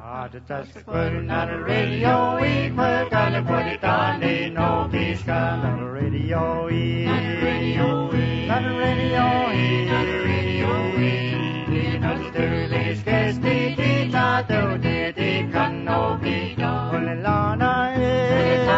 Not a radio, we put on the put it on the no disco. Not a radio, not a radio, not a radio, not a radio. Not a dirty sketch, the not the can no be done. Only Lana is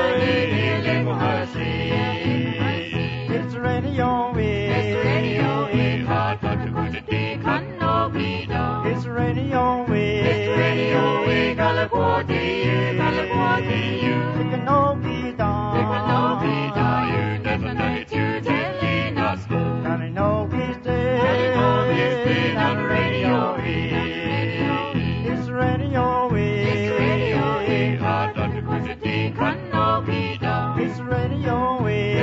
it's radio, it's radio, hard but to put it can no be done. It's radio, it's radio, Galaquati, you can no be done. You can no be done. You never know it, you telling us. Can I know this day? On radio, it's radio, it's radio, hard but to put it can no be done. It's radio,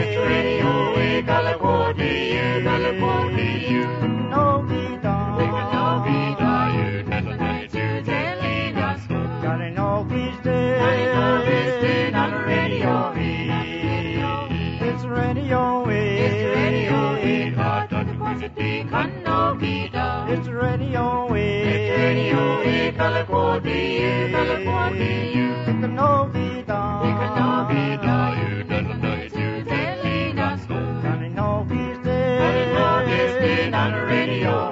Galaquati, you can no be done. You can no be done. You never know it, you telling us. Can I know this day? On radio, it's radio, it's radio, hard but to put it can no be done. It's radio, Galaquati, you can no be done. You can no be done. You never know it, you telling us. Can I know this day? On radio,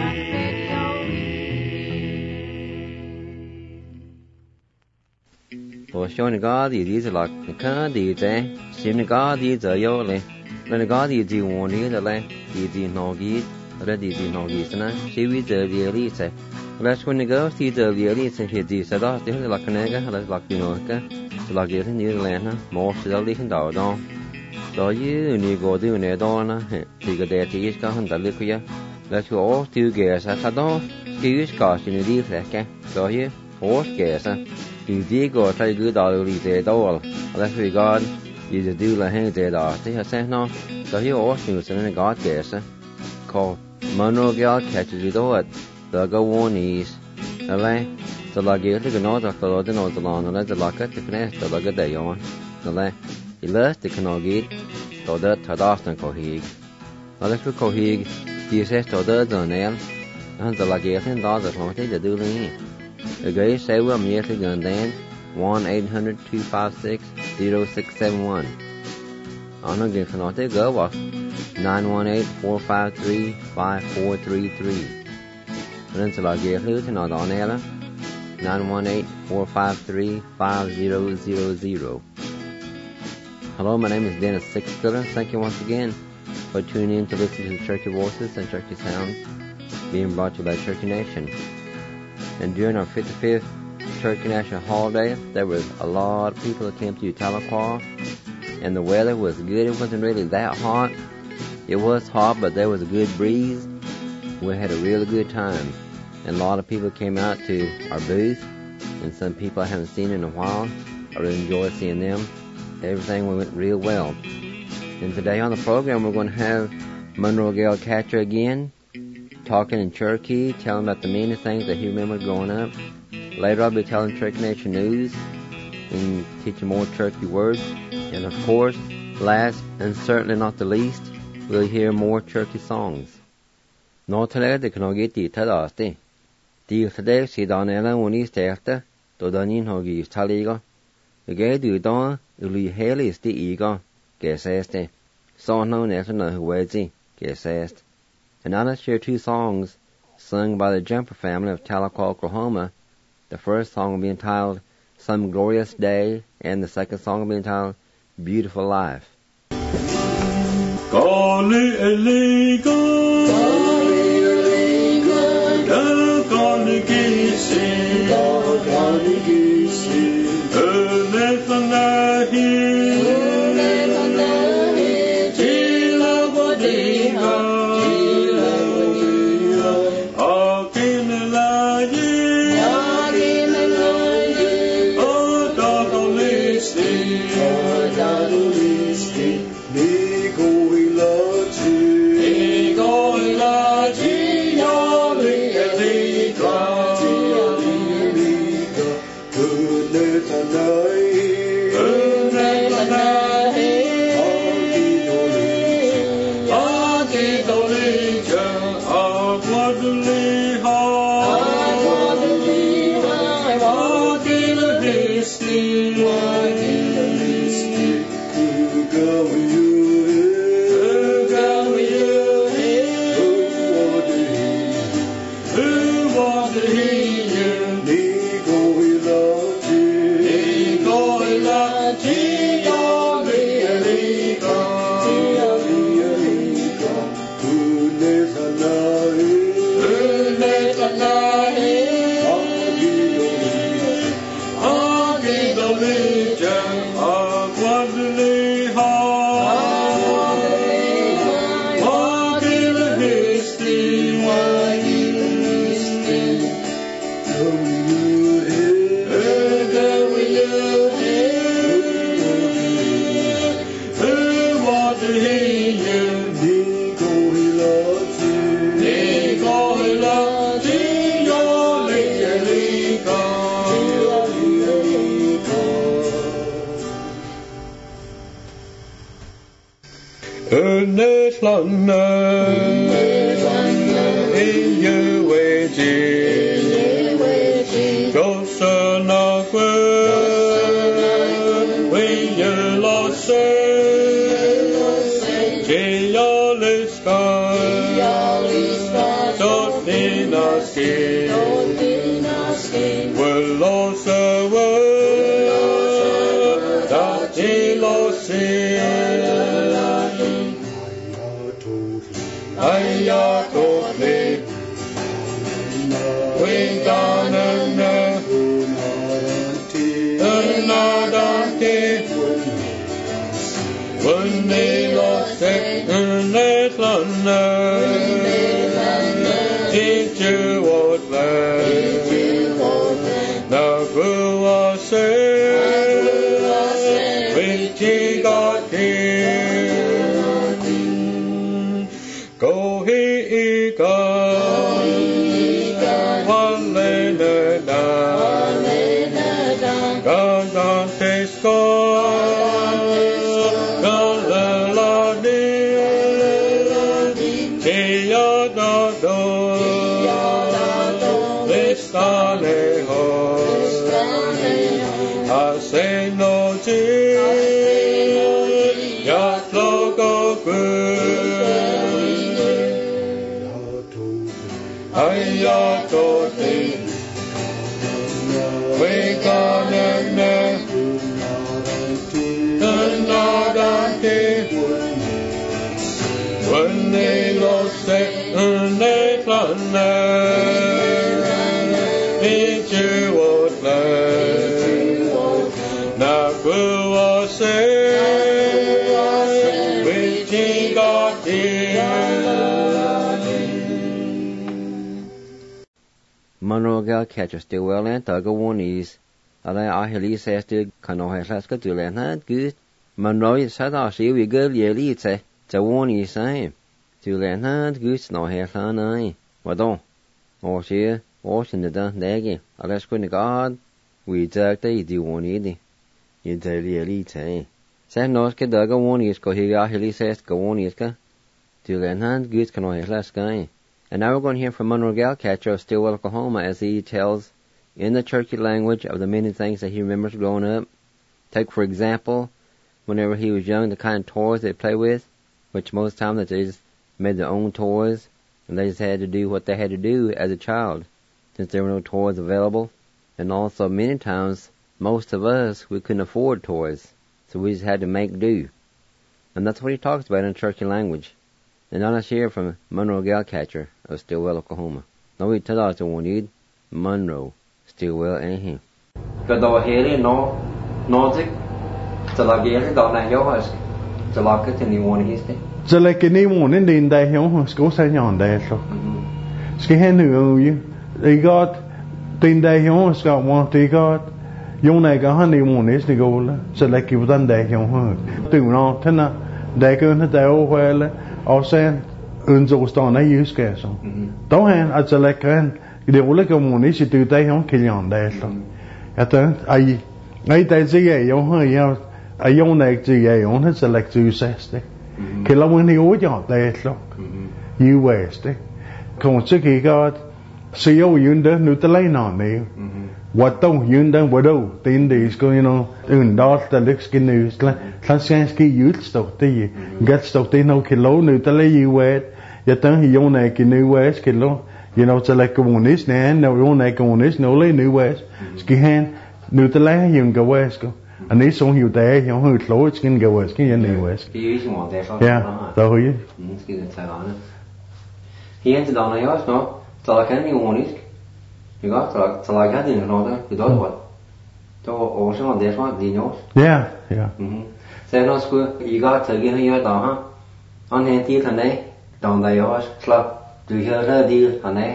Or showing God is like the kind of day, seeing God is a yole, when God is the one in the land, is the Nogi, ready the Nogis, and she was the release. That's when the girl sees the release and he did set off the like an egg, like you know, like getting near the land, more slowly and down. So you go doing it on, take a day to each car and the liquor. Let's go all two gears at a door, use cars in the deep like so you, horse gears. You dig or try good all the door. Let's regard you to do the hang there. They have sent no. So you also use in a god guess. Call Monroe Gal catches it all. The go on is. The lay. The luggage to know the fellow to know the lawn and let the locker to finish the lugger day on. The lay. He lets the canoe get. So that Tadastan cohig. Let's go cohig. He says to the nail. And the luggage and dollars want to do the The guy say we're immediately going then 1-800-256-0671. On again for not to go off 918-453-5433. Then so I get loose and not on air 918-453-5000. Hello, my name is Dennis Sixtiller. Thank you once again for tuning in to listen to the Turkey Voices and Turkey Sounds being brought to you by Turkey Nation. And during our 55th Turkey National Holiday, there was a lot of people that came to Tahlequah, and the weather was good. It wasn't really that hot. It was hot, but there was a good breeze. We had a really good time, and a lot of people came out to our booth, and some people I haven't seen in a while. I really enjoyed seeing them. Everything went real well. And today on the program, we're going to have Monroe Gale Catcher again, talking in Cherokee, telling about the many things that he remembered growing up. Later I'll be telling Cherokee Nation news and teaching more Cherokee words. And of course, last and certainly not the least, we'll hear more Cherokee songs. Nå til det kan jeg ikke til det. De til det siden eller unis terte, da den har givet talliga. Jeg du da, uli hele stiga, gæsæste. Så nå næsten når huedzi, gæsæst. And now let's share two songs sung by the Jumper family of Tahlequah, Oklahoma. The first song will be entitled Some Glorious Day, and the second song will be entitled Beautiful Life. Monroe gal catcher still well and tug a one ease. I hear says to Cano has last got to land that good. Monroe said I see we girl ye lead say to one ease same. To land that good no hair son I. What don't? Or she washing the done daggy. I let's go to God. We dug the do one eating. You tell ye lead say. Say no get dug a one ease go here I hear says go one ease ka. To land that good Cano has last guy. And now we're going to hear from Monroe Galcatcher of Stillwell, Oklahoma, as he tells in the Cherokee language of the many things that he remembers growing up. Take, for example, whenever he was young, the kind of toys they play with, which most times that they just made their own toys, and they just had to do what they had to do as a child, since there were no toys available. And also, many times, most of us, we couldn't afford toys, so we just had to make do. And that's what he talks about in Cherokee language. And now let's hear from Monroe Galcatcher of Stillwell, Oklahoma. Now we tell us one need Monroe, Stillwell, and him. But though Haley no zik, so like Haley don't know your house, so like it in the one is it. So like any one in the day home, go say on there so. Ski hen who they got the day home, got one they got. Yung này có honey one is the goal, so like you done day home. Do not tena, they go into the old well. Og sen unzostana yuske så. Då han alltså läkaren det olika monisi du där hon kiljan där så. Jag tror ai det säger jag har jag jag näkt jag hon har select du säste. Killa mun ni oja där så. US det. Kanske kigat så jag yunda nu till läna nu. What don't yunda what do tin det ska undart det lyxskin nu Klassianski julstort det gatstort det no kilo nu till US jag tänker jag när kin US kilo you know to like kommunist nè no you này kommunist no lấy nữ west ski han nữ ta lấy dùng cái west ko anh ấy sống hiểu thế hiểu hơi lỗi skin cái west cái gì west cái gì mà thế sao yeah tao hiểu cái Sài Gòn hiện tại đó này nó là cái gì kommunist you got là cái gì nó đó cái đó what to ở trong thế sao đi nhớ yeah thế nó cứ you got thời gian nhiều đó ha anh hiện tại thằng này đồng đại học là từ giờ ra đi thằng này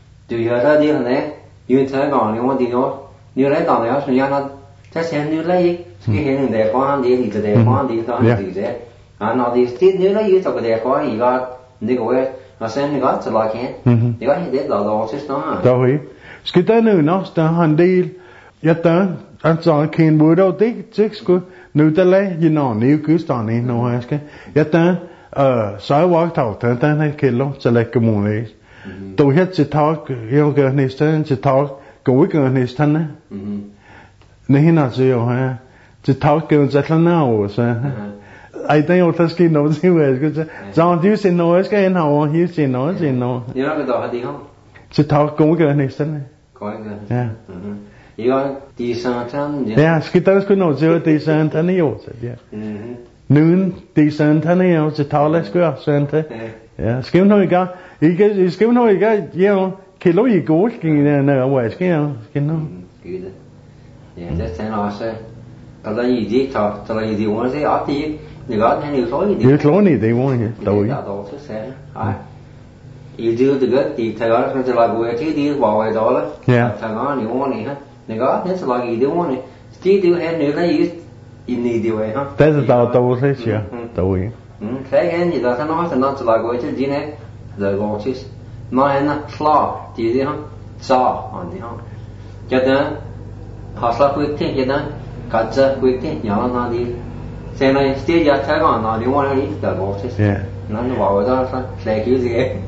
như thế còn nếu mà đi nhớ như lấy đồng đại học thì nó chắc chắn như lấy cái hiện đại khoa đi thì đại khoa đi đó thì thế nó đi tiếp như lấy cho cái đại khoa you got đi cái nó xem you got to like it you got it là đó chứ nó tao hiểu cái tên nữ nó hắn đi ya ta anh cho kiên bùi đâu tí chứ cứ nữ ta lấy gì nó nếu cứ tao này nó hay cái ya ta sai quá thầu thế ta này kia lúc sẽ lấy cái mồm này tôi hết chỉ thao yêu cái này sẽ chỉ thao cái cái này thân á này nào chứ ha chỉ thao cái rất là nào sao ai thấy ông ta skin nó gì vậy cái sao you say no cái nào you say no như nó cái đó đi không chỉ thao cái này thân có cái yeah 이거 디산탄 yeah skitas ku no zero disantanio yeah noon disantanioจะทอเลสกูsente yeah skim no iga you know kilo i go skin na wa skin no good yeah just say no say tao gì đi tao gì đi muốn say ở thì người đó hay nhiều số gì nhiều số này thì muốn tôi đó xuất xe à you do the good thì thằng đó sẽ là người chứ đi vào ngoài đó đó thằng đó nhiều món này hết 내가 해서 라기 되면은 스티디오 해 내가 이 니디오에 하 that's tao thế chứ tao cái anh gì đó nó sẽ nó là gọi chứ gì này rồi gọi chứ nó là claw gì đó saw anh đi không cho nên họ sẽ quyết định cho nên cả giờ quyết định nhỏ nó đi xem này stidio thấy còn nó đi ngoài đi rồi gọi chứ nó vào đó sẽ kiểu gì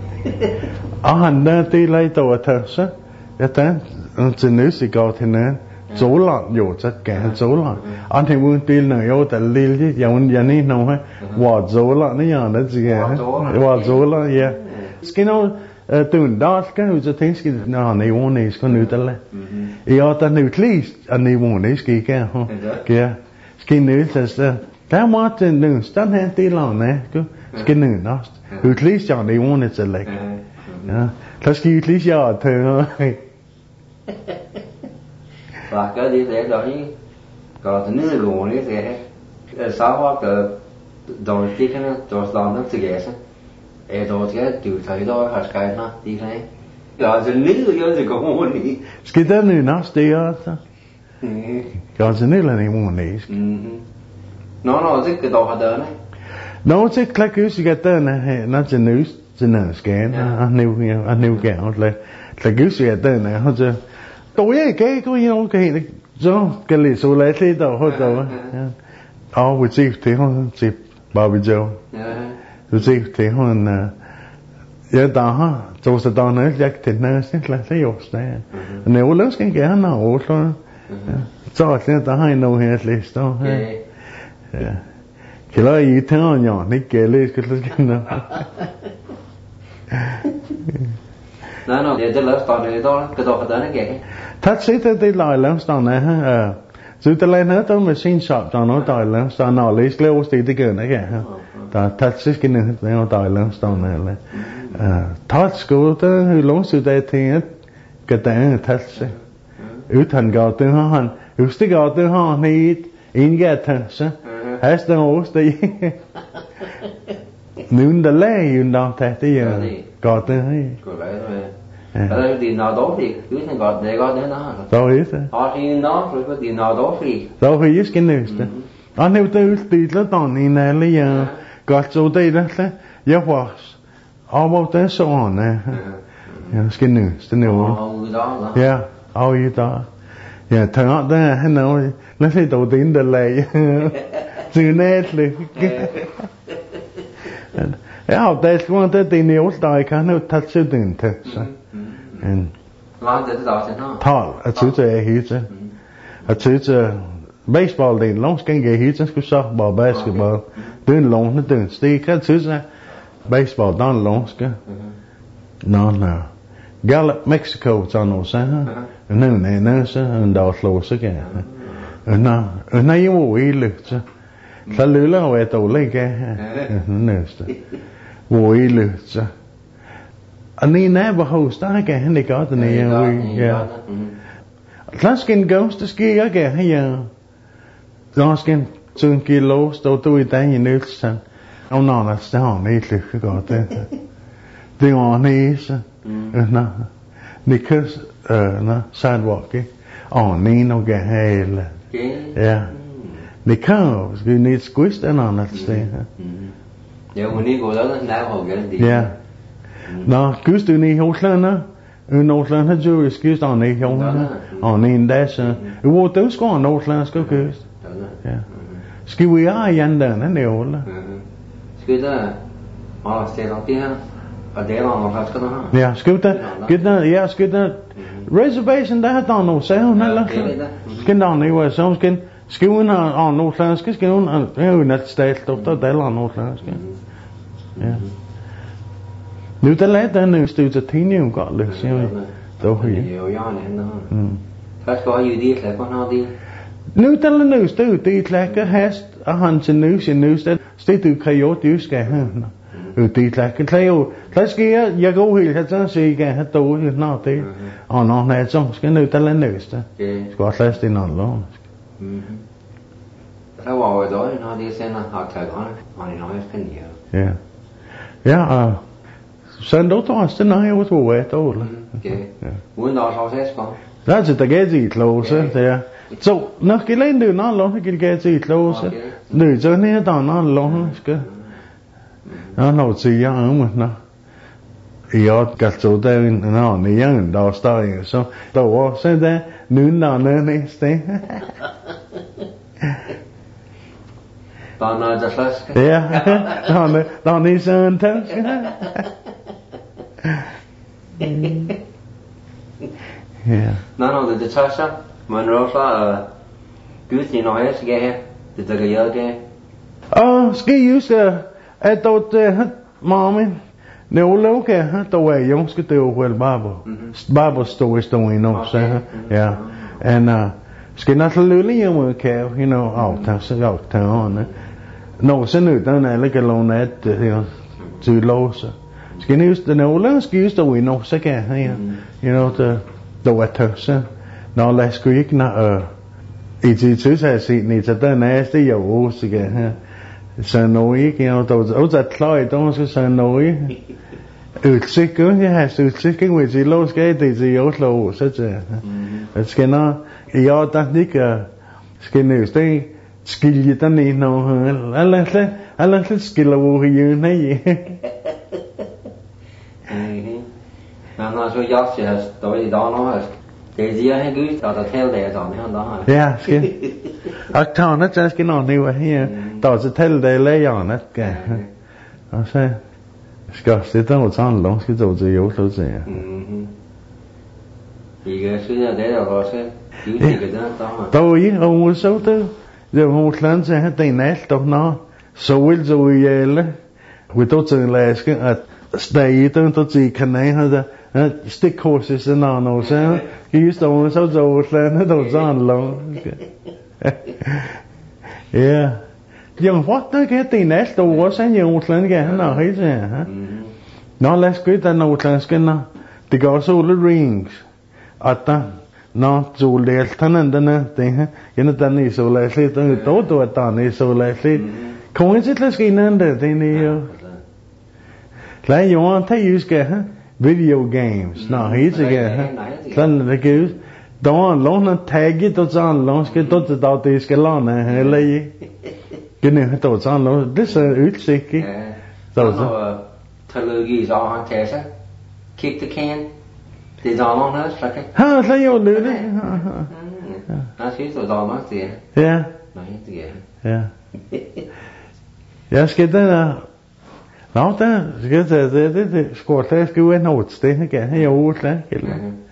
anh đã đi lấy tàu thật sao ya ta chỉ nếu chỉ có thế này dấu lợn nhiều chất kẻ dấu lợn anh thấy muốn tin là yêu tại liên chứ giống như này nào hết quả dấu lợn này giờ nó gì hết quả dấu lợn yeah cái nó từ đó cái người ta thấy cái nó này muốn này có nữ ta lên yêu ta nữ least anh này muốn này cái ha cái nữ là cái mà trên nữ stand hand tin lợn này cái nữ nó at least anh này muốn này sẽ lại thế cái at least giờ thôi và cái đi để đó như còn những người luôn như thế xã hội cái đầu tiên cái nó cho làm nó tự nhiên ấy đầu tiên từ thời đó hết cái nó đi này còn những người thì có muốn đi cái đó nữa nó stay ở còn những người là này muốn đi nó rất cái đầu đó này nó sẽ cái cái đó này nó chỉ nữ scan anh nêu cái là cứ suy tới này họ chứ tôi cái cái cho cái lịch sử lại thế đâu họ đâu với chị thì họ chị bảo bây giờ với chị thì họ giờ đó ha cho sự đó nữa chắc thì nó sẽ là thế rồi nếu lớn cái nào thôi cho thế đó hay đâu hết lịch đó khi đó ý thế họ nhỏ này kể lên cái nó nó để cho lớp toàn này đó cái đó nó kệ thật sự thì lại lớp toàn này ha dù ta lên hết tôi machine shop cho nó tỏi lớp toàn nó lấy leo thì cái này kệ ha ta thật sự cái này nó tỏi lớp toàn này là thật school tới hư lống sự đây thì cái tên thật sự thành gạo từ họ hẳn stick gạo từ họ này in cái thật sự hết đâu thì nếu đã lấy dùng đâu thế thì gạo từ hay ở đi nào đó thì cứ thành gọt để gọt đến đó rồi hết họ thì nó rồi có đi nào đó thì rồi phải cái này đó anh nếu tôi đi tới tòn này lấy giờ gọt chỗ đây đó thế giờ vào bao tới số này cái này đó yeah you đó yeah thằng họ đó hay nào nó thấy đầu tiên để lấy từ nétเลยhọc đây cũng tới tiền nhiều đại cả nó thật sự tình thật làm thế đó thế nào thọ ở chỗ chơi hiểu chứ ở chỗ baseball thì long cái gì hiểu chứ cứ softball basketball tương long nó tương stay cái chỗ ra baseball đó long cái nó là Gallup, Mexico, it's on those, and then there's and all close again. And now you will look, so the Lula way to lake, nurse. We look, so. And he never host again, they got the name, yeah. Laskin goes to ski again, yeah. Laskin soon kilos, though to it, then you know, son. Oh, no, that's down, he got that. The on knees, no. Because, no, sidewalk, oh, Nino get hail. Yeah. The cows, you need squished and on that thing. Yeah, when you go down, now get it. Yeah. No, goose do need Holland, Northland had you excused on the hill, on the dash, what those go on Northland, go goose. Yeah. Ski we are yonder, and the old. Ski there, all stay up here, a day long, or that's yeah, scooter, get that, yeah, scooter. Reservation that on no sound, skin down there where some skin, skiing on Northland, skin on, that state, Dr. Dell on Northland, yeah. Nu der lad den nu stod til tinge godt lidt så dog her. Hvad skal jeg det slet på når det? Nu der nu stod det slet hast og han til nu sted stod du kan jo du skal have. Det slet kan jo der skal jeg går helt så se kan have dog når det. Og når han så skal nu der nu sted. Skal fast i noget lov. Så var det då når det sender har taget on i noget kan ja. Ja. Sen då tar det när jag var två ett år. Okej. Uden att ha ses på. That's it, get it close there. So, när gillen du när långt get it close. Nu så ner då när långt ska. Ja, nu så jag men jag gat så där när ni igen då står så då var så där nu när nästa. Då det flask. Ja. Då ni sånt. Yeah. No, the Tasha, Monroe, good in our house, get the yoga. Oh, ski use I thought, mommy, no look at the way young ski do well, Bible stories don't we know, yeah. And, ski not a lily, you know, out town. No, so no, don't I look alone at, too low, so. Ski used to know, ski used to we know, so you know, the wetter, so. Now let's go, you can, it's I see, it's a nasty, your wolves again, så noget, you know, those that Clyde, don't så noget. Utsikken, ja, så utsikken, hvis I lov skal det til Oslo, så det skal nå, jeg der ikke skal nøste, skilje den i noget, alle skiller hvor I nej. Nå, så jeg siger, står i dag nu, det siger han Gud, der tæller det sådan her der. Ja, skal. Akterne så skal nå nu her, der så tæller det lægerne, skal. Og så skal det der sådan langt skal gå til Oslo til. Ikke synes jeg det er også. Der var I og så der. Det var Oslo til at det næst og nå. Så vil så vi alle. Vi tog til læske at stay der til kanalen der. Stikkorset er noget så. I står så Oslo der sådan langt. Ja. Jo, what der kan det næste år så jeg Oslo kan nå helt så. Nå lad os gå der når Oslo skal nå. Det går så alle rings. At no så lært han den det jeg den i så lært det då den i så lært det kommer ikke til at ske noget det er jo lad jo tage skal video games nå helt sikkert sådan det gør då låne tagget og sådan låne skal då det skal låne eller i det då sådan låne det så udsigt så trilogi så han tager sig kick the can. Det er dog noget slags. Ha, så jo det. Jeg synes det er dog det. Ja. Nej, det er. Ja. Jeg skal der. Nå, der skal det skal der skal ud noget sted, kan jeg jo slet ikke.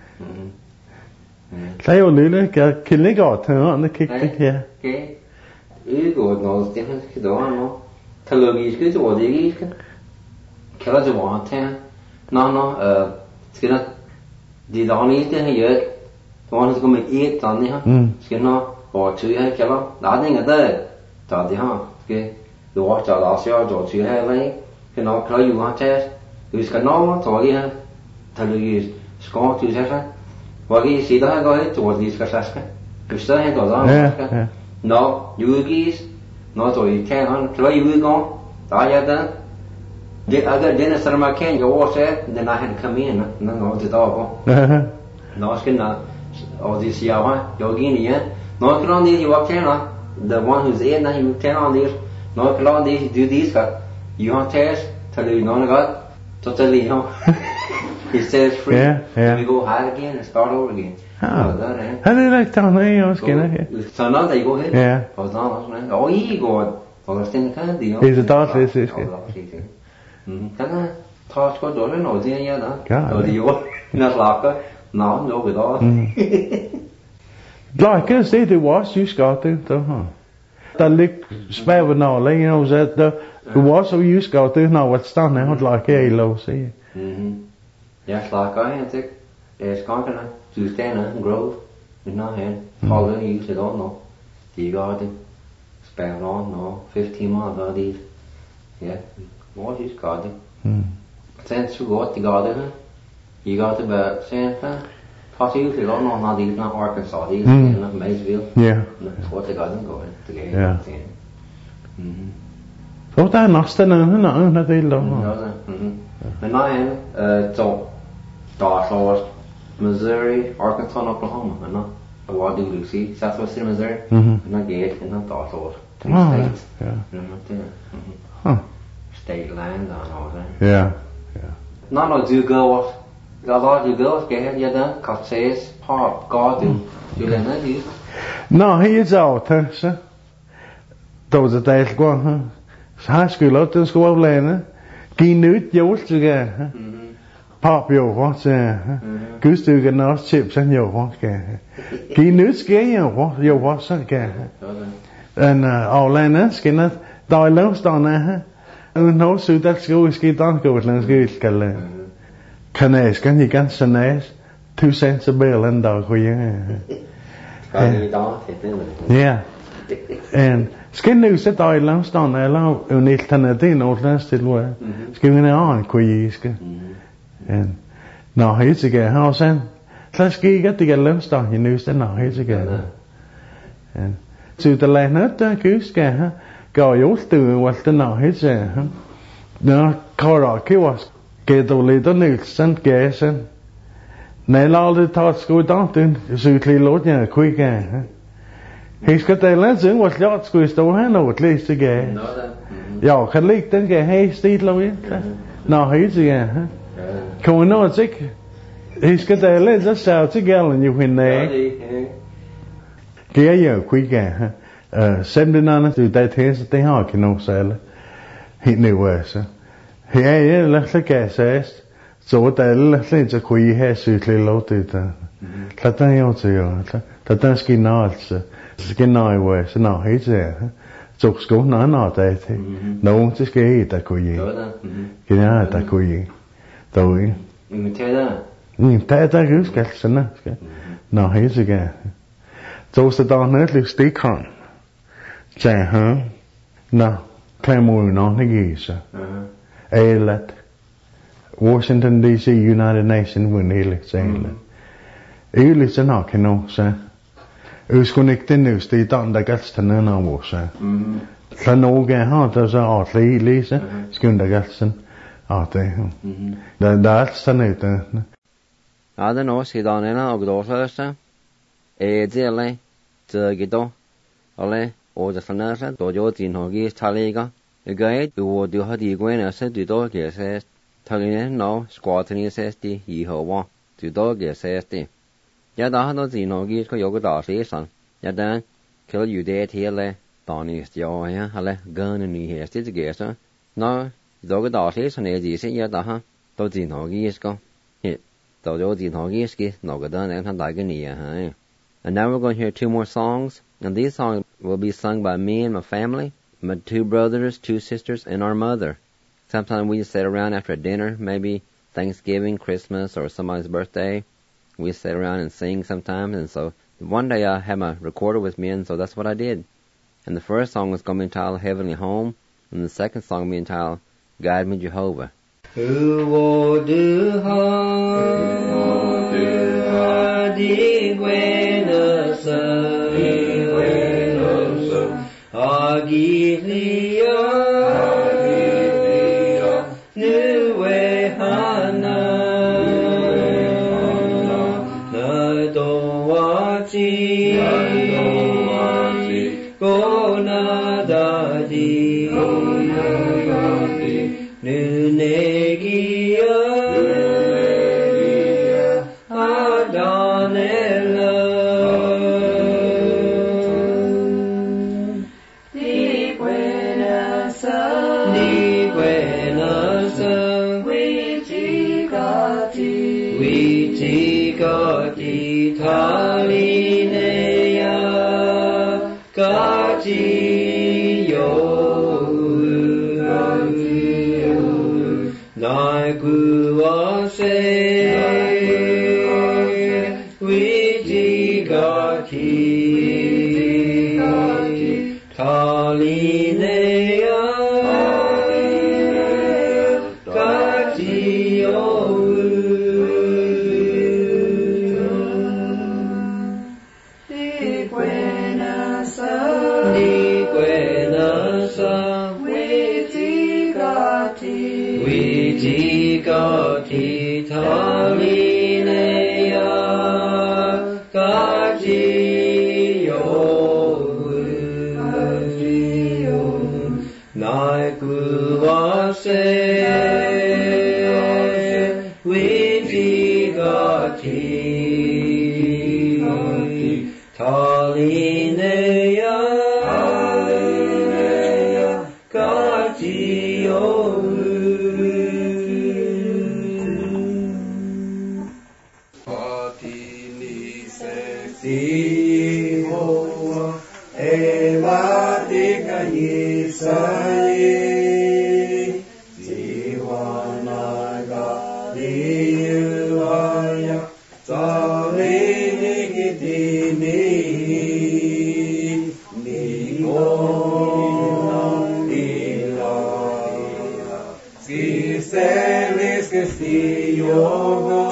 Så jo lille, kan ligge godt her, og kigge det her. Okay. Ikke godt noget sted, skal der nu. Teologisk det var det ikke. Kan det være til. Nå, skal der The only thing here, the one who's going to eat on the skin or 2 years, nothing at that. The watch out last year, or 2 years, tell you want test. Who's got no, so you tell you score 2 sessions. What you see that I got it towards these Kasaska. You still ain't got on. No, you geese, not so you can't, tell you go. I had done. I got dinner, so I can't go watch that, then I had to come in, no, the dog. No, skin all this year, Yogini, no, can on these, you walk in, the one who's in, you can on these, no, can on these, do these, you want test, tell you, no, God, totally, he says free, we go high again and start over again. How do you like down there, you know, so now they go ahead. Yeah. Oh, you go, he's a dog, this is good. Cái nó thôi có chỗ nó nổi tiếng nha đó rồi đi vô nó lọt á nó vô cái đó like I say the was you got to the lick spare with no you know that the was so you got to know what's done now like a low see yes like I think it's going to to stand and grow in no hand all the use it all no you got to spare no 15 miles of these yeah what is God? Since you got the God, you got about saying, toss you to go on, not these, not Arkansas, these, not Maysville. Yeah. What they got them going together. Yeah. So that nothing, no, they don't. And I am, so, Dawson, Missouri, Arkansas, and Oklahoma, and not, what do you see? Southwestern Missouri, and not Gate, and not Dawson. 3 states. Yeah. And not there. State land on all that. Yeah. Not no do girls. A lot of girls get you done, cause says pop God do. You learn that you. No, he is out, sir. Those are days go, high school out to school lane. Key newt you to pop your what's goose to get no chips and your what's key newt scare your what's and all lane skin that die lost on there. No, so that's go is get on go with let's go Canes can you can sanais 2 cents a bill and dog for you. Yeah. And skin news that I lost on allow unit tanadin or last it were. Skin on quick and no here's again house and let's get to get lost on you news that now here's again. And to the land that goose go you to what the now his no car was get the little news and gas and now all the thoughts go down to suitly load yeah quick he's got the lesson was yacht squeeze the hand at least again yeah can leak then get hey steed low no he's again come on no sick he's got the lesson shout to gallon you win there get you quick sending on to that has the hard can no sell he knew worse he left the gas so that let's a quick has suitly loaded that I also that skin out skin eye worse no he's there so school no that no one just get that quick yeah that quick so that goose gets no he's again so the down there stick on no, Claymore no negisa. Let Washington D.C. United Nations when he saying that. You listen, I can know, sir. Who's connected news? They don't like us to know what, sir. So no get hard as a Lisa, Skunda Gatson. Out there. That's the note. I don't know, see down in our daughter, dearly, to get on. Ole. Or the financial dojo in Hogi Taliga, a guide who would do how the Gwen as the dog says, telling no, squatting says the he ho one, to dog says the. Yada no the Hogi Koyoga season, Yadan, kill you dead here, Donny is the oil, Hale, gun and he has it together. No, dog season is easy, Yada, though the Hogi is go. Hit, dojo the Hogi is no good and Dagania, And now we're going to hear 2 more songs. And these songs will be sung by me and my family, my 2 brothers, 2 sisters, and our mother. Sometimes we just sit around after dinner, maybe Thanksgiving, Christmas, or somebody's birthday. We sit around and sing sometimes, and so one day I had my recorder with me, and so that's what I did. And the first song was going to be entitled Heavenly Home, and the second song will be entitled Guide Me Jehovah. Who will do di guenasa agilia nuwe hana na dowachi gona dadi nunegia adanela di buenasa wichikati talinea kati yo naikuase wichikati talinea kati yo di buenasa wichikati talinea kati yo naikuase wichikati talinea kati yo Sihoa evatika yisaye Siwanaga liyuaya Tsarinigitini Nihona ilaya Skiselis kestiyogo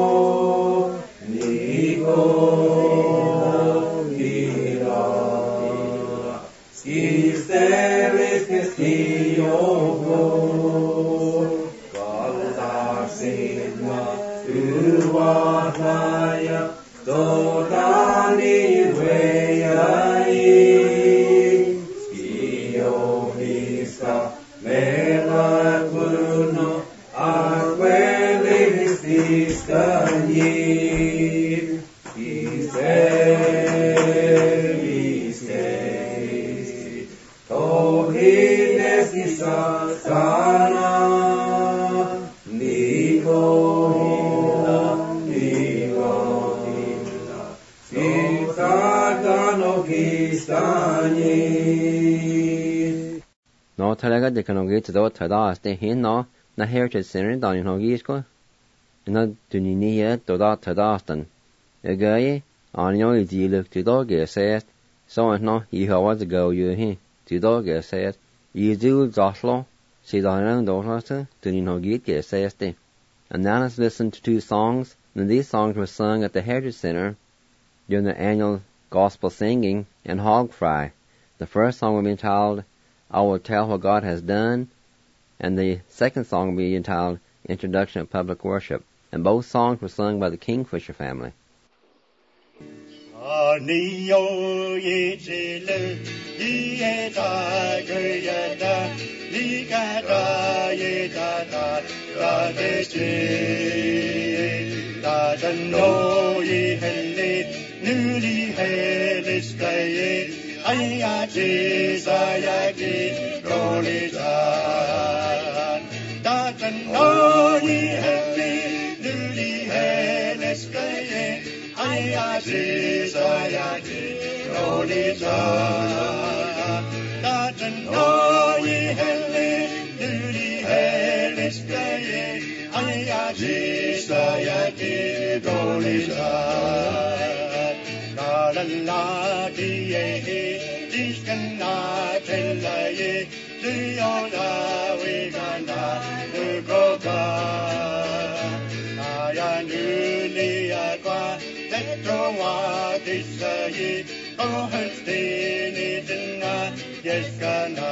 No talaga de kanogit do tada ste hin no na heritage center dan in hogisko. Na duniniya do da tadastan. Agaye anyo idi look to dog says so no you have to go you he to dog says you do zaslo see the around daughter dunin hogit says te. And now let's listen to two songs, and these songs were sung at the Heritage Center during the annual gospel singing and hog fry. The first song will be entitled I Will Tell What God Has Done, and the second song will be entitled Introduction of Public Worship. And both songs were sung by the Kingfisher family. Aya Jaya Ki Rolitan Datan no ye heavy newly headless day Aya Jaya Ki Rolitan Datan no ye heavy newly headless day Aya Jisayaki Dolisa Galala Diye Diskana Telaye Diona Wigana Ugoga Ayanulia Qua Tetroa Disaye Ohenstini Dina Yeskana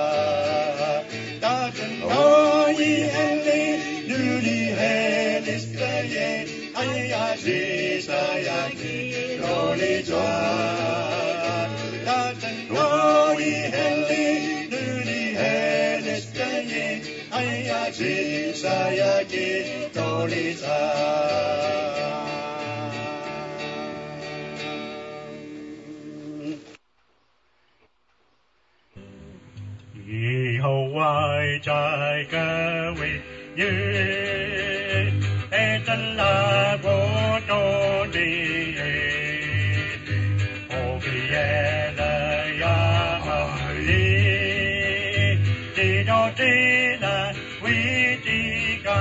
Dajan Oyi Henley Nuni Helistaye Ayashi Sayaki Loli Joa Dajan Oyi Henley Nuni Helistaye Ayashi Sayaki Loli Joa Hawaii Jai Gawi Ye Etala Boto Di Obiela Ya Di Dino Dina Witika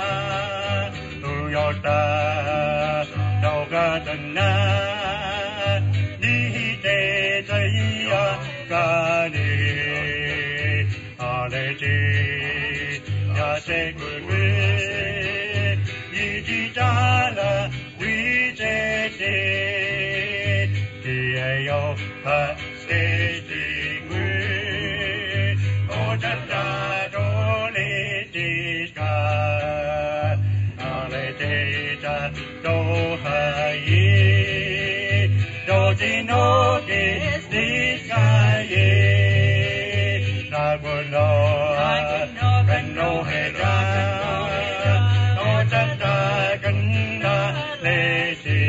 Uyota Nogatana Nihite Taya Gani Yasekwe Yidala Wijete Diayo Pastegwe Odata Dole Diska Aleteta Dohaye Dodino Diskaye Nagulo no hera no tata kanna lesi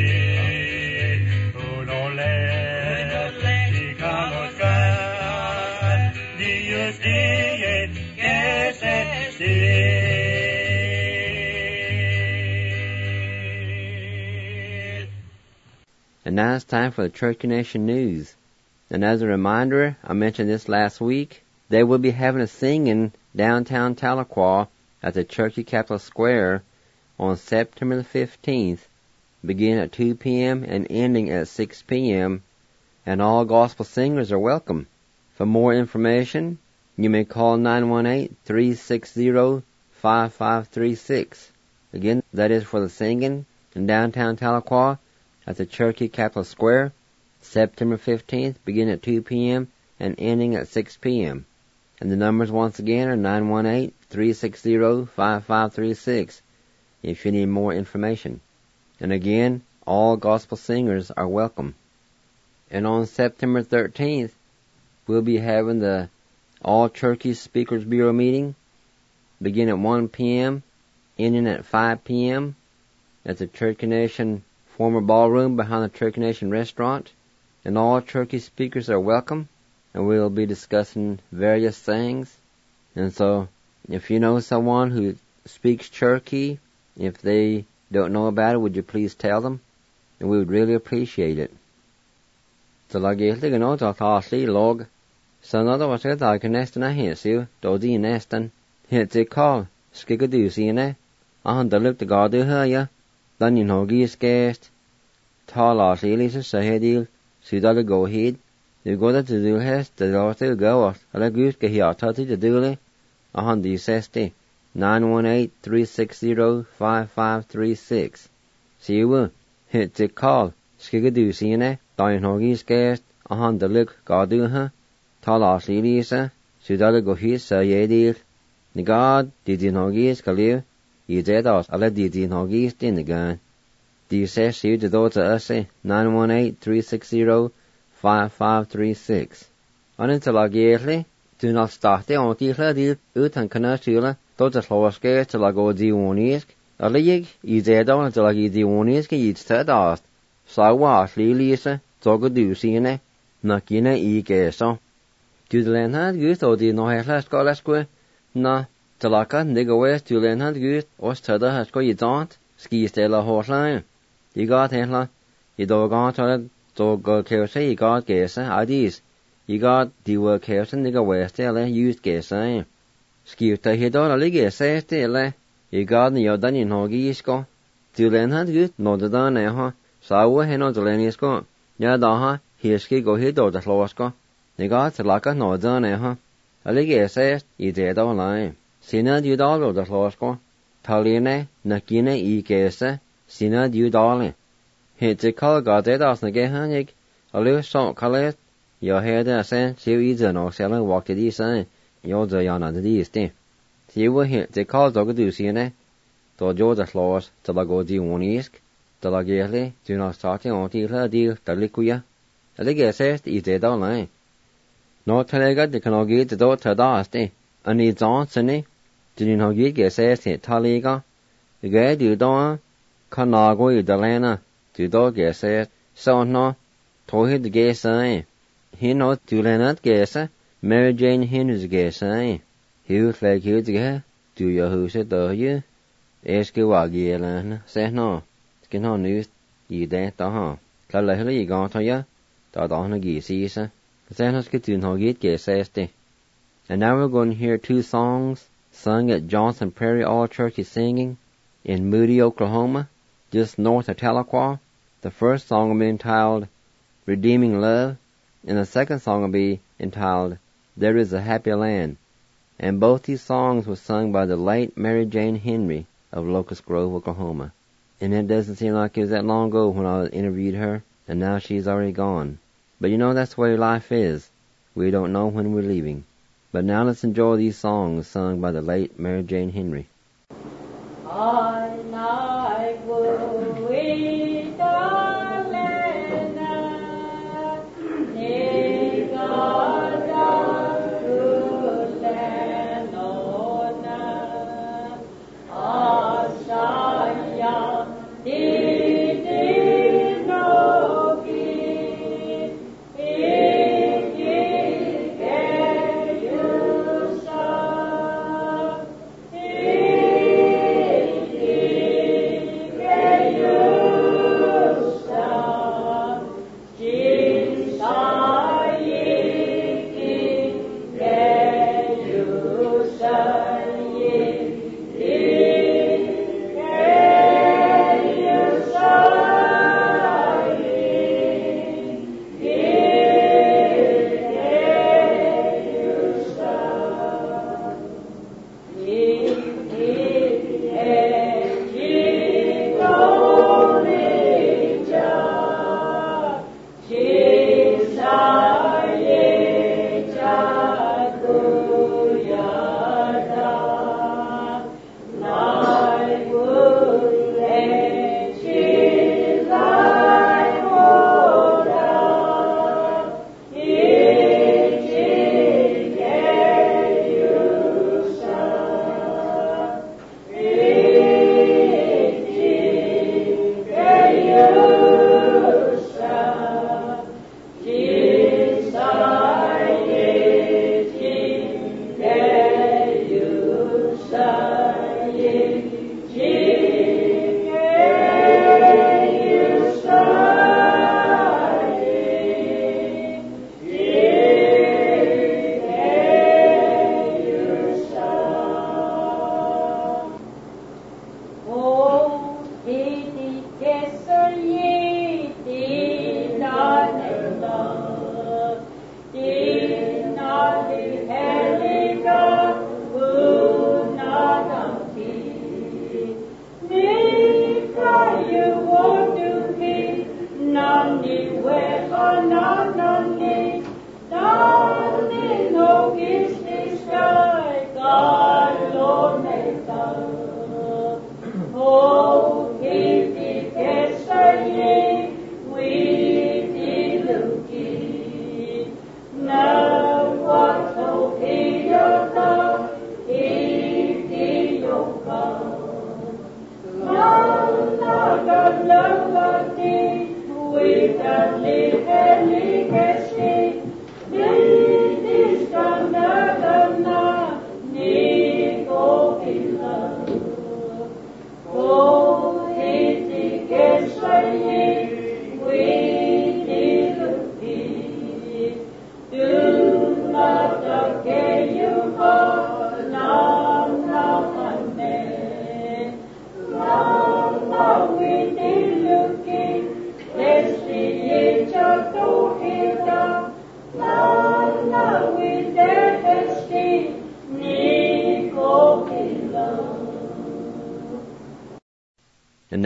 ulole dikanoska diusie kese And now it's time for the Church Nation News. And as a reminder, I mentioned this last week, they will be having a sing-in downtown Tahlequah at the Cherokee Capitol Square on September the 15th, beginning at 2 p.m. and ending at 6 p.m., and all gospel singers are welcome. For more information, you may call 918-360-5536. Again, that is for the singing in downtown Tahlequah at the Cherokee Capitol Square, September 15th, beginning at 2 p.m. and ending at 6 p.m. And the numbers once again are 918-360-5536 if you need more information. And again, all gospel singers are welcome. And on September 13th, we'll be having the All Cherokee Speakers Bureau meeting, beginning at 1 p.m., ending at 5 p.m. at the Cherokee Nation former ballroom behind the Cherokee Nation restaurant. And all Cherokee speakers are welcome, and we'll be discussing various things. And so, if you know someone who speaks Cherokee, if they don't know about it, would you please tell them? And we would really appreciate it. So lag egentligen något att ha lag. Sen hade varit att jag nästan hets ju, då det nästan hets i kall. Skicka du sine. Han där lukte gadu höja. Den in hogis gäst. Tala sig liksom så här del. Sydale gå hit. Du går där till du häst, det låter ju gå. Alla Gud ska hiata till du. Han du seste. 918-360-5536. See you. Hits i kall. Skicka du sine. Dain hogis gæst, og han der lyk gadu ha. Tala slidisa, sydale gå hit så jedil. Nigad, din hogis skal liv. I det os, alle din hogis denne gang. De ses syv til dog til os, 918-360-5536. Og den til lag egentlig, du nok starte og de klare ud han kan stille, dog til slåske til lag gå dionisk. Alle ikke, i det os, til lag i dionisk i et sted os. Så var slidisa, Togo du sine, nakina I gæser. Du den had gud, og de når jeg skal lade skue. Nå, talaka, nigga du den had gud, og steder har skue I dant, skisteller hårslage. I gat hentla, I dog gat dog kævse, I gat gæser, adis. I gat de var kævse, nigga west, eller just gæser. Skifter I dog, eller gæser, eller, I God ni yodan in hogi isko. Tulen had gut no da dan ha. Sawa heno tulen isko. Ya da ha hiski go hido da slosko. Ni God laka no dan ha. Alige se I de da online. Sina du dalo da slosko. Taline nakine I kese. Sina du dale. Hit kal God da as na gehanig. Alu so kalet. Yo hede sen siu izen og selen walked di sen. Yo da yana de di sti. Siu hit kal dog du sine. Do George Laws to la go di wonisk. To la gele do not start on di la di da likuya. Alige se I de da online. No telega de kanogi de do ta da sti. Ani Johnsoni. Din hogi ge se taliga. Ge du do kanago I dalena. Du do ge se so no. Tohi de ge sai. He no tulenat ge se. Mary Jane Henry's ge sai. Hu flag hu ge. Du yo hu se do you. Eske wagi elan se no. Skin ho nu I de da ha. La la hele I ga ta ya. Da na gi si se. Sen has get tun hogit ge se sti. And now we're going to hear two songs sung at Johnson Prairie All Church Singing in Moody, Oklahoma, just north of Tahlequah. The first song will be entitled Redeeming Love, and the second song will be entitled There Is a Happy Land. And both these songs were sung by the late Mary Jane Henry of Locust Grove, Oklahoma. And it doesn't seem like it was that long ago when I interviewed her, and now she's already gone. But you know that's the way life is. We don't know when we're leaving. But now let's enjoy these songs sung by the late Mary Jane Henry.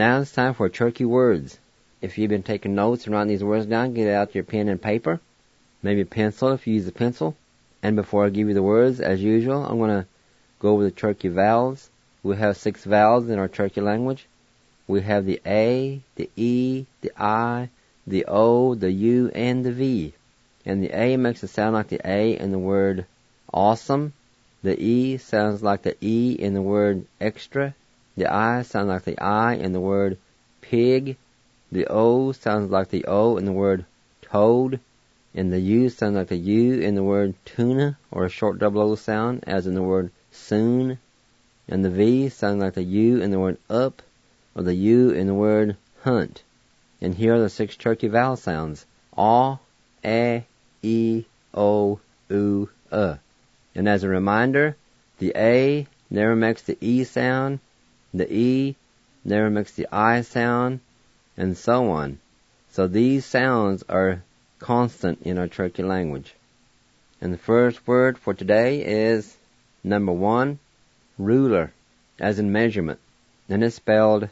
now it's time for Turkey words. If you've been taking notes and writing these words down, get out your pen and paper, maybe a pencil if you use a pencil. And before I give you the words, as usual, I'm going to go over the Turkey vowels. We have 6 vowels in our Turkey language. We have the A, the E, the I, the O, the U, and the V. And the A makes it sound like the A in the word awesome. The E sounds like the E in the word extra. The I sounds like the I in the word pig. The O sounds like the O in the word toad. And the U sounds like the U in the word tuna, or a short double O sound, as in the word soon. And the V sounds like the U in the word up, or the U in the word hunt. And here are the 6 Turkey vowel sounds. A, E, O, U, And as a reminder, the A never makes the E sound, the E never makes the I sound, and so on. So these sounds are constant in our Turkey language. And the first word for today is number 1, ruler, as in measurement. And it's spelled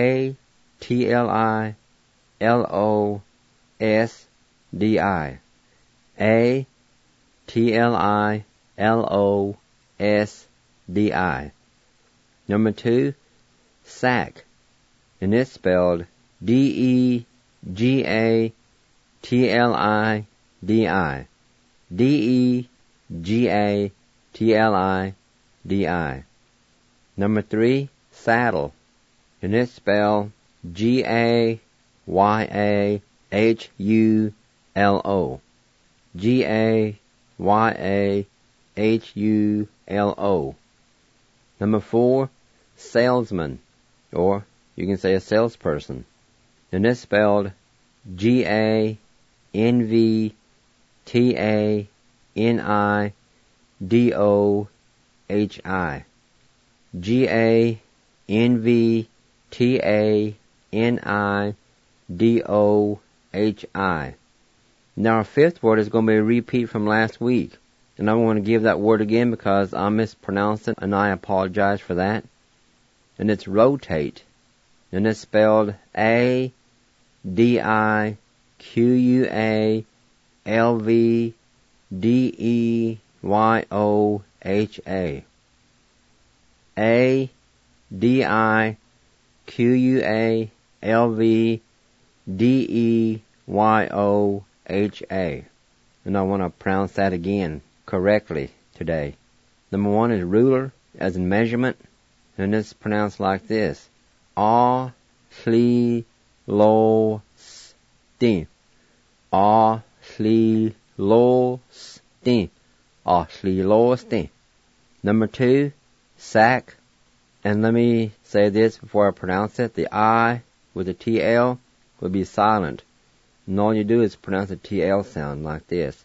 A-T-L-I-L-O-S-D-I. A-T-L-I-L-O-S-D-I. Number 2, sack. And it's spelled D-E-G-A-T-L-I-D-I. D-E-G-A-T-L-I-D-I. Number 3, saddle. And it's spelled G-A-Y-A-H-U-L-O. G-A-Y-A-H-U-L-O. Number 4, salesman, or you can say a salesperson. And it's spelled G-A-N-V-T-A-N-I-D-O-H-I. G-A-N-V-T-A-N-I-D-O-H-I. Now our 5th word is going to be a repeat from last week. And I want to give that word again because I mispronounced it, and I apologize for that. And it's rotate. And it's spelled A-D-I-Q-U-A-L-V-D-E-Y-O-H-A. A-D-I-Q-U-A-L-V-D-E-Y-O-H-A. And I want to pronounce that again correctly today. Number 1 is ruler, as in measurement. And it's pronounced like this. A-H-L-O-S-T. A-H-L-O-S-T. A-H-L-O-S-T. Number 2, sack. And let me say this before I pronounce it. The I with the TL will be silent. And all you do is pronounce the TL sound like this.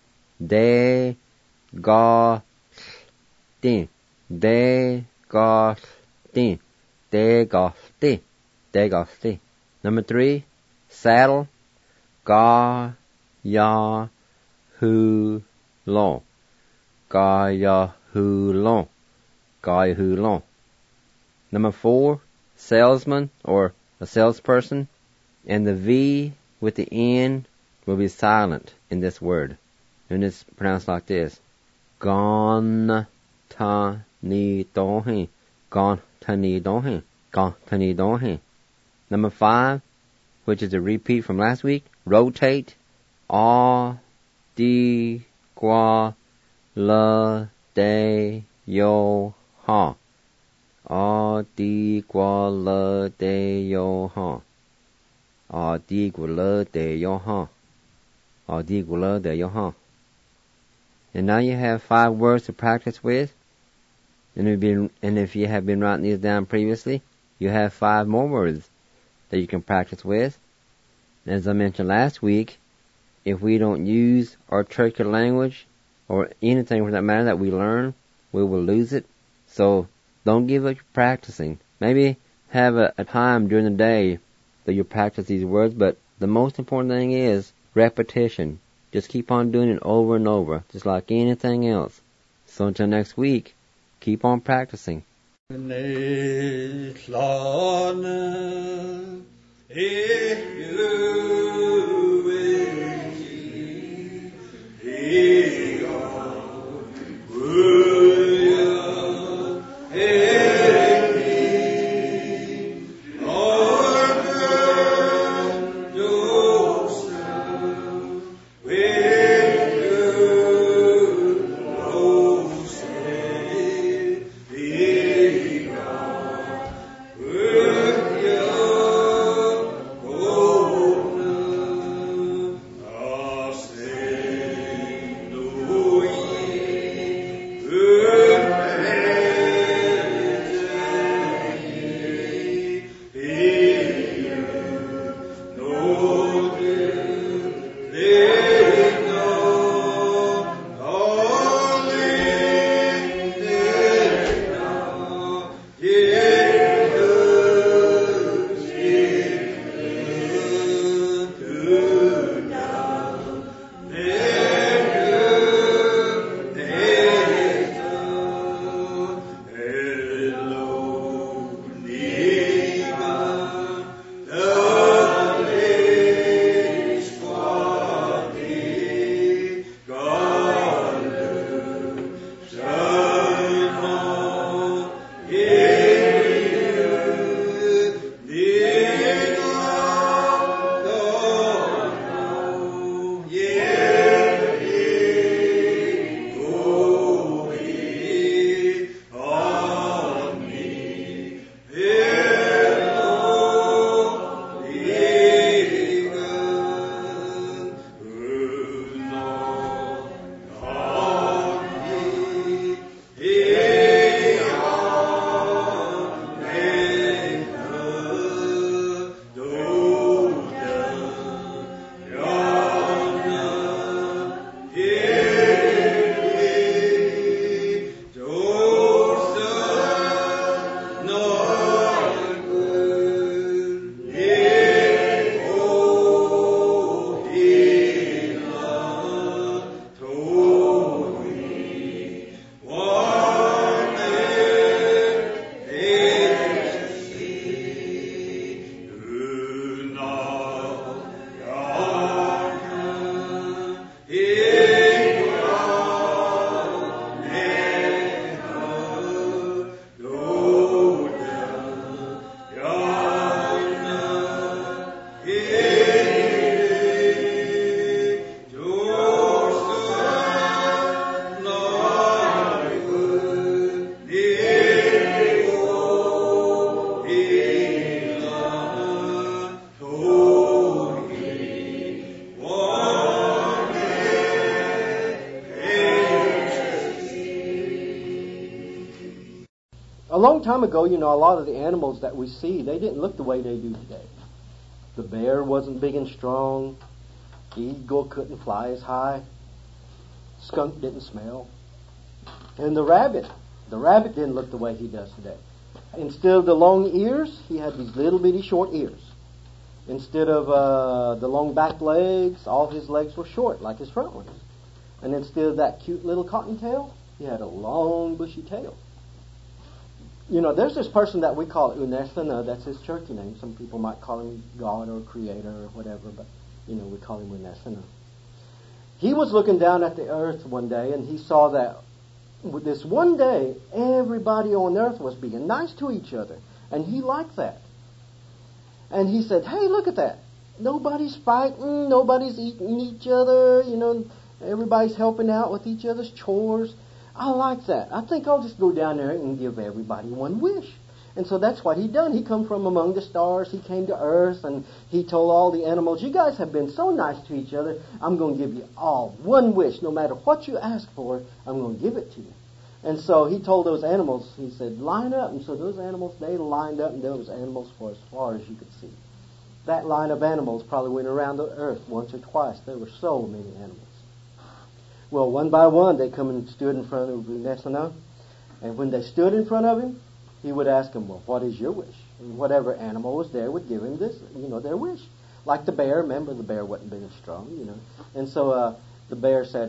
De-ga-sti. De-ga-sti. De-ga-sti. De-ga-sti. Number 3, saddle. Ga-ya-hu-lo. Ga-ya-hu-lo. Ga-ya-hu-lo. Number 4, salesman, or a salesperson. And the V with the N will be silent in this word. And it's pronounced like this. Gon-ta-ni-do-hi. Gon-ta-ni-do-hi. Gon-ta-ni-do-hi. Number 5, which is a repeat from last week, rotate. A-di-gwa-la-de-yo-ha. A-di-gwa-la-de-yo-ha. A-di-gwa-la-de-yo-ha. A-di-gwa-la-de-yo-ha. And now you have 5 words to practice with. And if you have been writing these down previously, you have 5 more words that you can practice with. As I mentioned last week, if we don't use our Turkey language, or anything for that matter that we learn, we will lose it. So don't give up practicing. Maybe have a time during the day that you practice these words, but the most important thing is repetition. Just keep on doing it over and over, just like anything else. So until next week, keep on practicing. A long time ago, a lot of the animals that we see, they didn't look the way they do today. The bear wasn't big and strong. The eagle couldn't fly as high. Skunk didn't smell. And the rabbit didn't look the way he does today. Instead of the long ears, he had these little bitty short ears. Instead of the long back legs, all his legs were short, like his front ones. And instead of that cute little cottontail, he had a long bushy tail. There's this person that we call Unesana. That's his Cherokee name. Some people might call him God or Creator or whatever, but, we call him Unesana. He was looking down at the earth one day, and he saw that with this one day, everybody on earth was being nice to each other. And he liked that. And he said, hey, look at that. Nobody's fighting. Nobody's eating each other. Everybody's helping out with each other's chores. I like that. I think I'll just go down there and give everybody one wish. And so that's what he done. He come from among the stars. He came to earth, and he told all the animals, you guys have been so nice to each other, I'm going to give you all one wish. No matter what you ask for, I'm going to give it to you. And so he told those animals, he said, line up. And so those animals, they lined up, and there was animals for as far as you could see. That line of animals probably went around the earth once or twice. There were so many animals. Well, one by one, they come and stood in front of Unesana. And when they stood in front of him, he would ask them, well, what is your wish? And whatever animal was there would give him this, their wish. Like the bear. Remember, the bear wasn't big and strong, And so the bear said,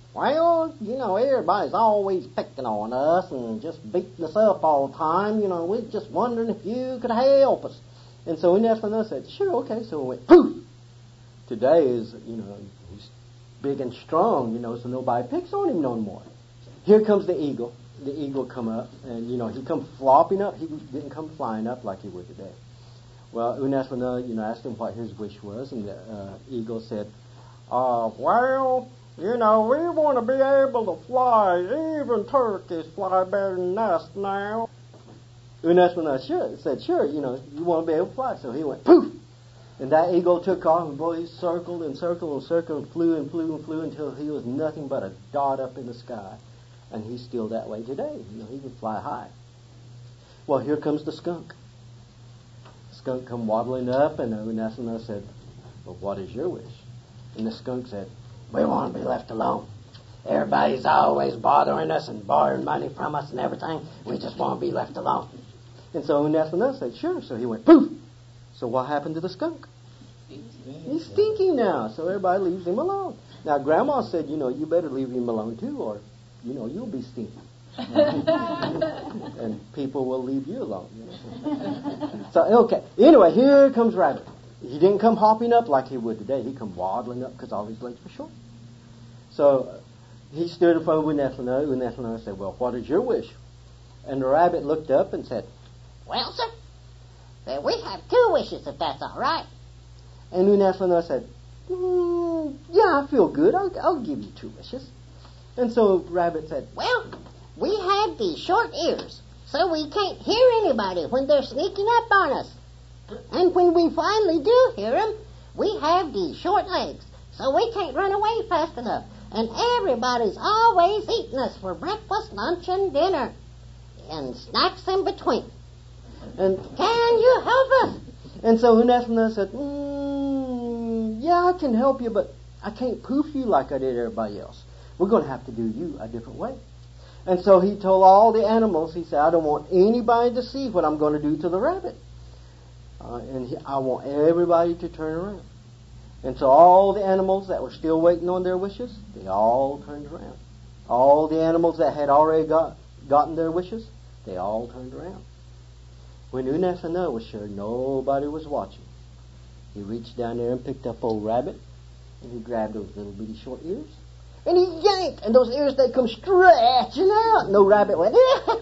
well, everybody's always picking on us and just beating us up all the time. We're just wondering if you could help us. And so Unath said, sure, okay. So we went, poof! Today is, he's big and strong, so nobody picks on him no more. Here comes the eagle. The eagle come up, and, he come flopping up. He didn't come flying up like he would today. Well, Unath asked him what his wish was, and the eagle said, well, we want to be able to fly. Even turkeys fly better than us now. Unath said, sure, you want to be able to fly. So he went, poof! And that eagle took off, and boy, he circled and circled and circled and flew and flew and flew until he was nothing but a dot up in the sky. And he's still that way today. He can fly high. Well, here comes the skunk. The skunk come waddling up, and Unath said, well, what is your wish? And the skunk said, we want to be left alone. Everybody's always bothering us and borrowing money from us and everything. We just want to be left alone. And so Unath said, sure. So he went, poof! So what happened to the skunk? He's stinky now, so everybody leaves him alone. Now, Grandma said, you better leave him alone too, or, you'll be stinky. And people will leave you alone. So, okay. Anyway, here comes Rabbit. He didn't come hopping up like he would today. He come waddling up because all his legs were short. So he stood in front of Unath. Unath said, well, what is your wish? And the rabbit looked up and said, well, sir, we have 2 wishes, if that's all right. And Unath said, yeah, I feel good. I'll give you 2 wishes. And so Rabbit said, well, we have these short ears, so we can't hear anybody when they're sneaking up on us. And when we finally do hear them, we have these short legs, so we can't run away fast enough. And everybody's always eating us for breakfast, lunch, and dinner, and snacks in between. And can you help us? And so Unath said, yeah, I can help you, but I can't poof you like I did everybody else. We're going to have to do you a different way. And so he told all the animals, he said, I don't want anybody to see what I'm going to do to the rabbit. I want everybody to turn around. And so all the animals that were still waiting on their wishes, they all turned around. All the animals that had already gotten their wishes, they all turned around. When Unath was sure nobody was watching, he reached down there and picked up old Rabbit, and he grabbed those little bitty short ears, and he yanked, and those ears, they come stretching out, and the rabbit went,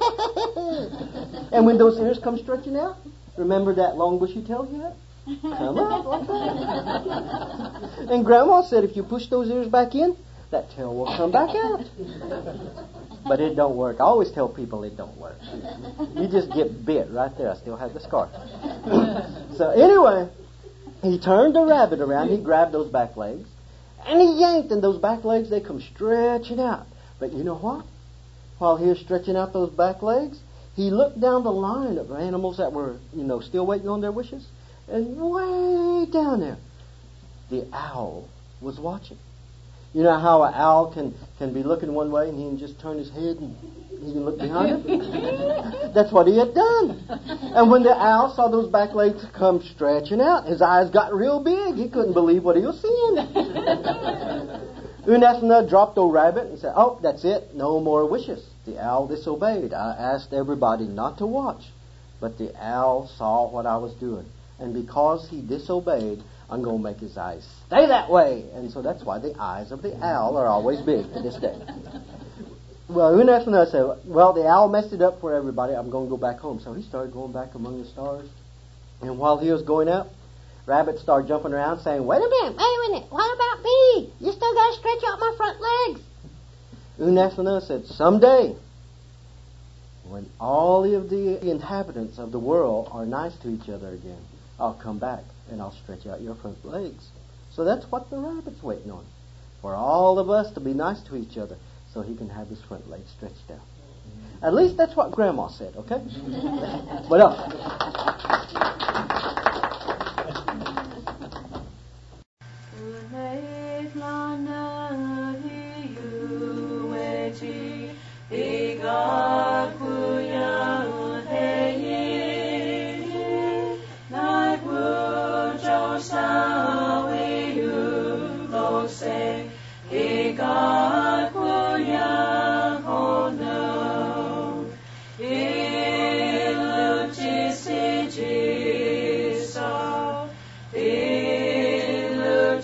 and when those ears come stretching out, remember that long bushy tail you had? Come out like that. And Grandma said if you push those ears back in, that tail will come back out. But it don't work. I always tell people it don't work. You just get bit right there. I still have the scar. So anyway, he turned the rabbit around. He grabbed those back legs, and he yanked, and those back legs, they come stretching out. But you know what? While he was stretching out those back legs, he looked down the line of animals that were, still waiting on their wishes. And way down there, the owl was watching. You know how an owl can be looking one way and he can just turn his head and he can look behind him? That's what he had done. And when the owl saw those back legs come stretching out, his eyes got real big. He couldn't believe what he was seeing. Unath dropped old Rabbit and said, oh, that's it. No more wishes. The owl disobeyed. I asked everybody not to watch, but the owl saw what I was doing. And because he disobeyed, I'm going to make his eyes stay that way. And so that's why the eyes of the owl are always big to this day. Well, Unath said, well, the owl messed it up for everybody. I'm going to go back home. So he started going back among the stars. And while he was going up, Rabbit started jumping around saying, wait a minute. What about me? You still got to stretch out my front legs. Unath said, someday, when all of the inhabitants of the world are nice to each other again, I'll come back and I'll stretch out your front legs. So that's what the rabbit's waiting on. For all of us to be nice to each other so he can have his front legs stretched out. At least that's what Grandma said, okay? What else? God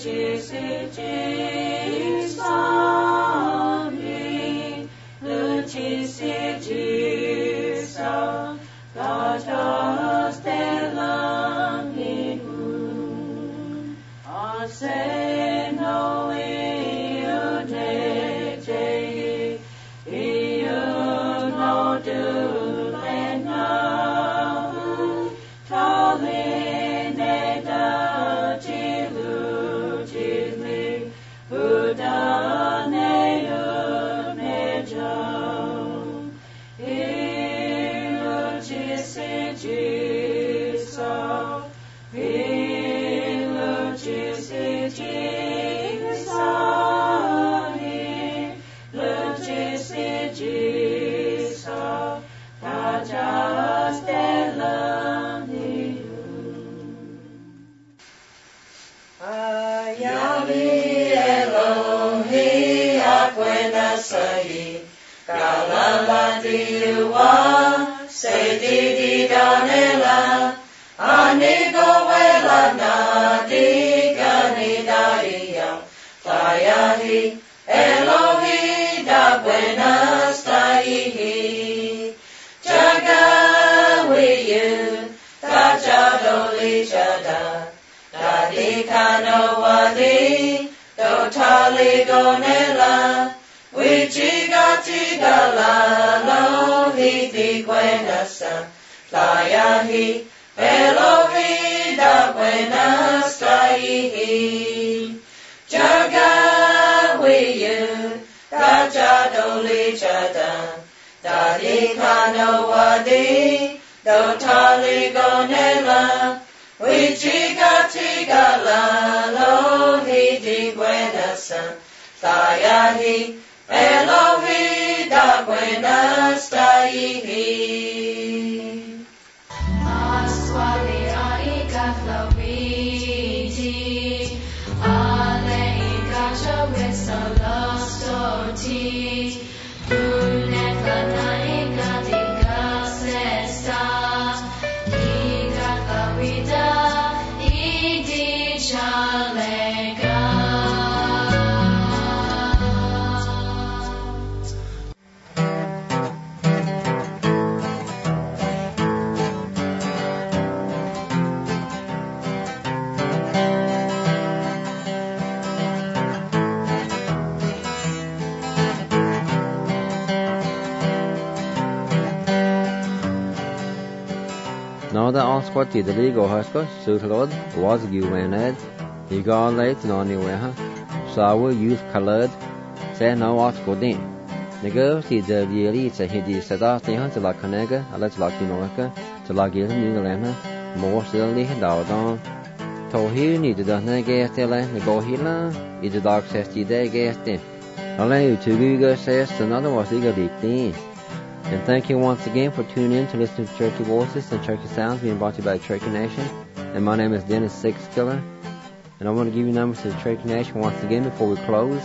Now that Oscar to the league or Husker, Sutlod, was you when Ed, you got late no anywhere, so youth colored, say no Oscar din. The girls see the yearly to hit the Sadasty to la Conega, a let's like Norca, to la Gil New Zealand, more silly down on. To here needed the negate the go hilla, is the dog says the day guest in. Allow you to Google says another was eagerly clean. And thank you once again for tuning in to listen to Cherokee Voices and Cherokee Sounds being brought to you by Cherokee Nation. And my name is Dennis Sixkiller. And I want to give you numbers to the Cherokee Nation once again before we close.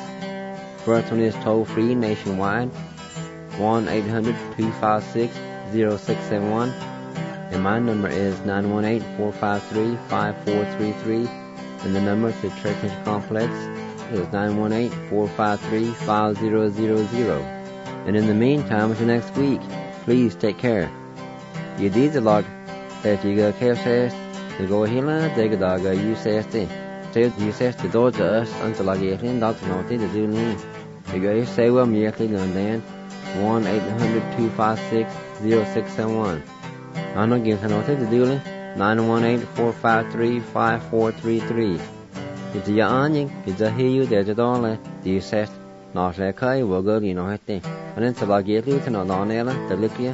First one is toll-free nationwide, 1-800-256-0671. And my number is 918-453-5433. And the number to the Cherokee Nation Complex is 918-453-5000. And in the meantime, until next week, please take care. You did the log that you go care says to go hila, take a dog, you says the. Say you says the door to us until I get in, that's not it, the do need. You go say well, me actually done then. 1-800-256-0671. I'm not giving no to the do 918-453-5433. It's your onion, it's a hear you, there's a dollar, do you says. Not like I will go, you know, I think. And then to get you to know Ella, the Lipia,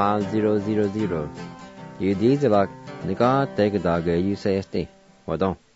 918-453-5000. You did the luck, the God take a dog, you say, stay. Well, don't.